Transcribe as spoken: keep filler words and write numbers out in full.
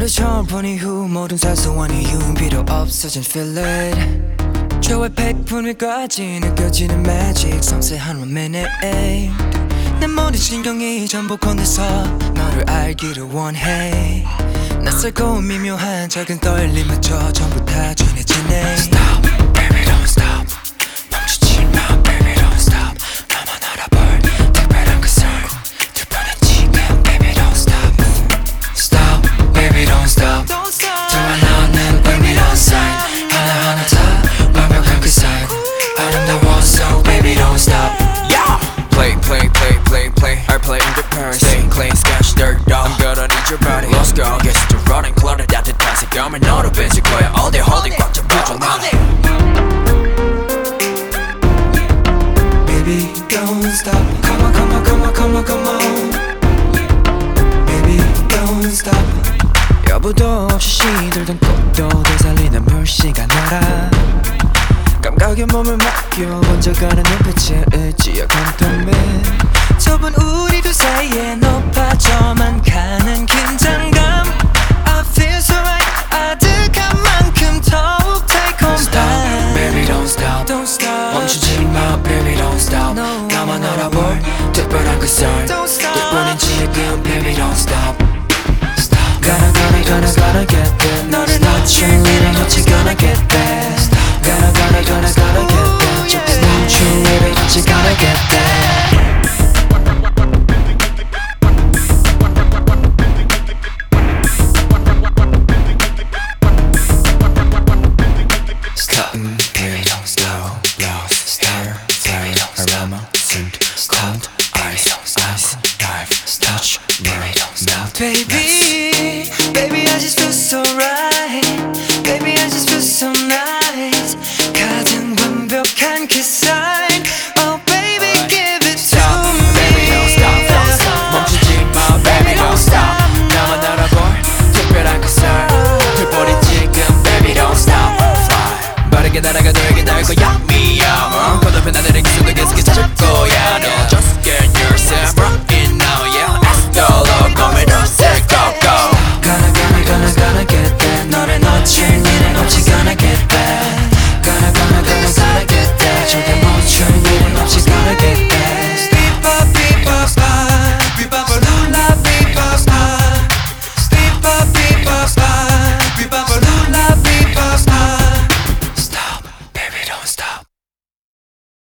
너를 처음 본 이후 모든 사소한 이유는 필요 없어진 feel it 저의 백분위까지 느껴지는 magic 섬세한 one minute 내 모든 신경이 전부 건네서 너를 알기를 원해 낯설고 미묘한 작은 떨림마저 전부 다 전해지네 Stop, baby don't stop 멈추지 마, baby don't stop 너만 알아볼 특별한 그 sound 특별한 지금, baby don't stop Stop, baby don't stop 정말 너는 의미로운 sign 하나하나 다 완벽한 그 sign 아름다워 so baby don't stop Yeah! Play, play, play, play, play I play in the Paris Stay clean, sketch, dirt dog I'm gonna need your body Let's go, get to running clutter 따뜻한 색감을 너로 뺏을 거야 All day holding 꽉 잡아줘 나 Baby don't stop Come on, come on, come on, come on, come on Baby don't stop 여부도 없이 시들던 꽃도 되살리는 물씨가 너라 감각에 몸을 맡겨 번져가는 눈빛에 의지와 공통점 좁은 우리 둘 사이에 높아져만 가는 긴장감 I feel so right 아득한 만큼 더욱 달콤한 Stop, baby don't stop Don't stop 멈추지 마, baby don't stop no. 나만 알아볼 특별한 그 sound Don't stop 덕분인 지금, baby don't stop Stop Gonna gonna gonna gonna get there 너를 놓칠 일은 없지 gonna get there Gonna gonna gonna gonna get there Just 멈출 일은 없지 gonna get there Stop